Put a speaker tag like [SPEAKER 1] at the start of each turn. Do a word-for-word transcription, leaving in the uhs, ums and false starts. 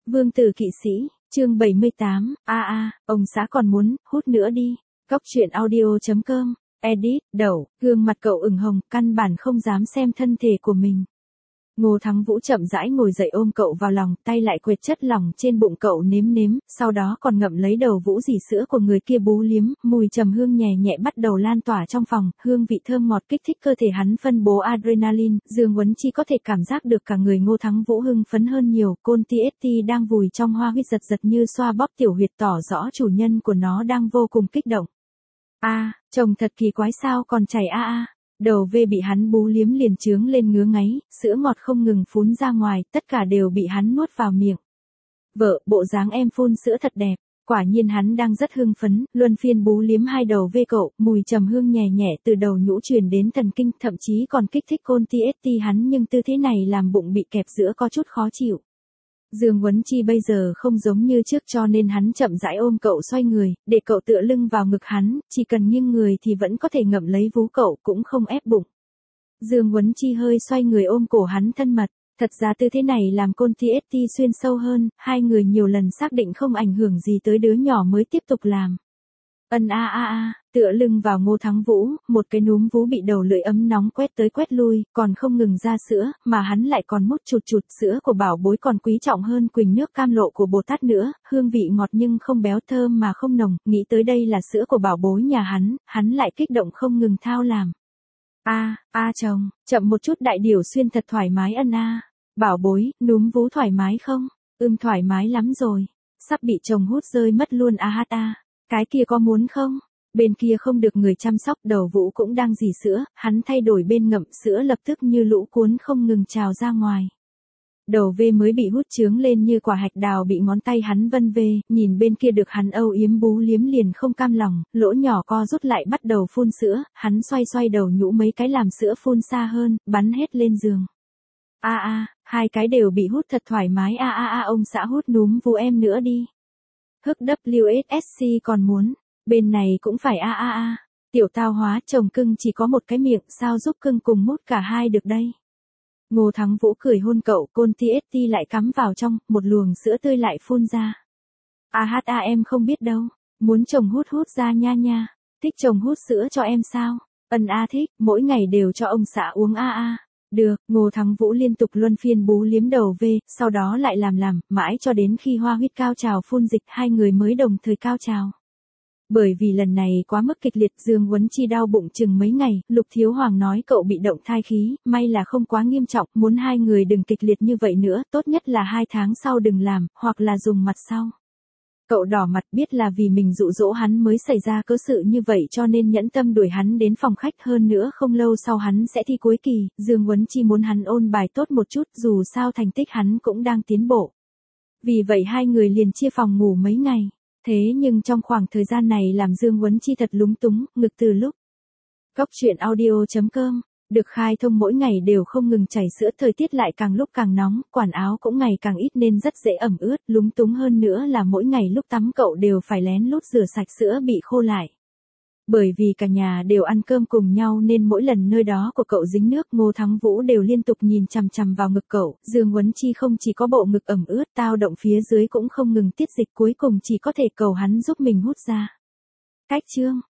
[SPEAKER 1] Vương tử kỵ sĩ, chương bảy mươi tám, a a, ông xã còn muốn, hút nữa đi. Cóc truyện audio chấm com, edit, đẩu, gương mặt cậu ửng hồng, căn bản không dám xem thân thể của mình. Ngô Thắng Vũ chậm rãi ngồi dậy ôm cậu vào lòng, tay lại quệt chất lỏng trên bụng cậu nếm nếm, sau đó còn ngậm lấy đầu Vũ dì sữa của người kia bú liếm, mùi trầm hương nhẹ nhẹ bắt đầu lan tỏa trong phòng, hương vị thơm ngọt kích thích cơ thể hắn phân bố adrenaline, Dương Huấn Chi có thể cảm giác được cả người Ngô Thắng Vũ hưng phấn hơn nhiều, côn tê ét tê đang vùi trong hoa huyết giật giật như xoa bóp tiểu huyệt tỏ rõ chủ nhân của nó đang vô cùng kích động. A, à, chồng thật kỳ quái sao còn chảy a a. Đầu vê bị hắn bú liếm liền trướng lên ngứa ngáy, sữa ngọt không ngừng phún ra ngoài, tất cả đều bị hắn nuốt vào miệng. Vợ, bộ dáng em phun sữa thật đẹp, quả nhiên hắn đang rất hưng phấn, luân phiên bú liếm hai đầu vê cậu, mùi trầm hương nhẹ nhẹ từ đầu nhũ truyền đến thần kinh, thậm chí còn kích thích côn tê ét tê hắn nhưng tư thế này làm bụng bị kẹp giữa có chút khó chịu. Dương Huấn Chi bây giờ không giống như trước cho nên hắn chậm rãi ôm cậu xoay người, để cậu tựa lưng vào ngực hắn, chỉ cần nghiêng người thì vẫn có thể ngậm lấy vú cậu cũng không ép bụng. Dương Huấn Chi hơi xoay người ôm cổ hắn thân mật, thật ra tư thế này làm côn tê ét tê xuyên sâu hơn, hai người nhiều lần xác định không ảnh hưởng gì tới đứa nhỏ mới tiếp tục làm. Ân a a a, tựa lưng vào Ngô Thắng Vũ, một cái núm vú bị đầu lưỡi ấm nóng quét tới quét lui, còn không ngừng ra sữa, mà hắn lại còn mút chụt chụt, sữa của bảo bối còn quý trọng hơn quỳnh nước cam lộ của Bồ Tát nữa, hương vị ngọt nhưng không béo, thơm mà không nồng, nghĩ tới đây là sữa của bảo bối nhà hắn, hắn lại kích động không ngừng thao làm. A, a chồng, chậm một chút đại điều xuyên thật thoải mái ân a. Bảo bối, núm vú thoải mái không? Ưm thoải mái lắm rồi, sắp bị chồng hút rơi mất luôn a hát a. Cái kia có muốn không? Bên kia không được người chăm sóc, đầu Vũ cũng đang rỉ sữa, hắn thay đổi bên ngậm sữa lập tức như lũ cuốn không ngừng trào ra ngoài. Đầu vê mới bị hút trướng lên như quả hạch đào bị ngón tay hắn vân vê, nhìn bên kia được hắn âu yếm bú liếm liền không cam lòng, lỗ nhỏ co rút lại bắt đầu phun sữa, hắn xoay xoay đầu nhũ mấy cái làm sữa phun xa hơn, bắn hết lên giường. A a, hai cái đều bị hút thật thoải mái a a a ông xã hút núm vú em nữa đi. Hức W S C còn muốn, bên này cũng phải a a a, tiểu tao hóa chồng cưng chỉ có một cái miệng sao giúp cưng cùng mút cả hai được đây. Ngô Thắng Vũ cười hôn cậu, côn tê ét tê lại cắm vào trong, một luồng sữa tươi lại phun ra. A hát a em không biết đâu, muốn chồng hút hút ra nha nha, thích chồng hút sữa cho em sao, ân a thích, mỗi ngày đều cho ông xã uống a a. Được, Ngô Thắng Vũ liên tục luân phiên bú liếm đầu vê, sau đó lại làm làm, mãi cho đến khi hoa huyết cao trào phun dịch hai người mới đồng thời cao trào. Bởi vì lần này quá mức kịch liệt, Dương Huấn Chi đau bụng chừng mấy ngày, Lục Thiếu Hoàng nói cậu bị động thai khí, may là không quá nghiêm trọng, muốn hai người đừng kịch liệt như vậy nữa, tốt nhất là hai tháng sau đừng làm, hoặc là dùng mặt sau. Cậu đỏ mặt biết là vì mình dụ dỗ hắn mới xảy ra cớ sự như vậy cho nên nhẫn tâm đuổi hắn đến phòng khách, hơn nữa không lâu sau hắn sẽ thi cuối kỳ, Dương Huấn Chi muốn hắn ôn bài tốt một chút dù sao thành tích hắn cũng đang tiến bộ. Vì vậy hai người liền chia phòng ngủ mấy ngày, thế nhưng trong khoảng thời gian này làm Dương Huấn Chi thật lúng túng, ngực từ lúc. Cóc truyện audio chấm com được khai thông mỗi ngày đều không ngừng chảy sữa, thời tiết lại càng lúc càng nóng, quần áo cũng ngày càng ít nên rất dễ ẩm ướt, lúng túng hơn nữa là mỗi ngày lúc tắm cậu đều phải lén lút rửa sạch sữa bị khô lại. Bởi vì cả nhà đều ăn cơm cùng nhau nên mỗi lần nơi đó của cậu dính nước, Ngô Thắng Vũ đều liên tục nhìn chằm chằm vào ngực cậu, Dương Huấn Chi không chỉ có bộ ngực ẩm ướt, tao động phía dưới cũng không ngừng tiết dịch, cuối cùng chỉ có thể cầu hắn giúp mình hút ra. Cách chương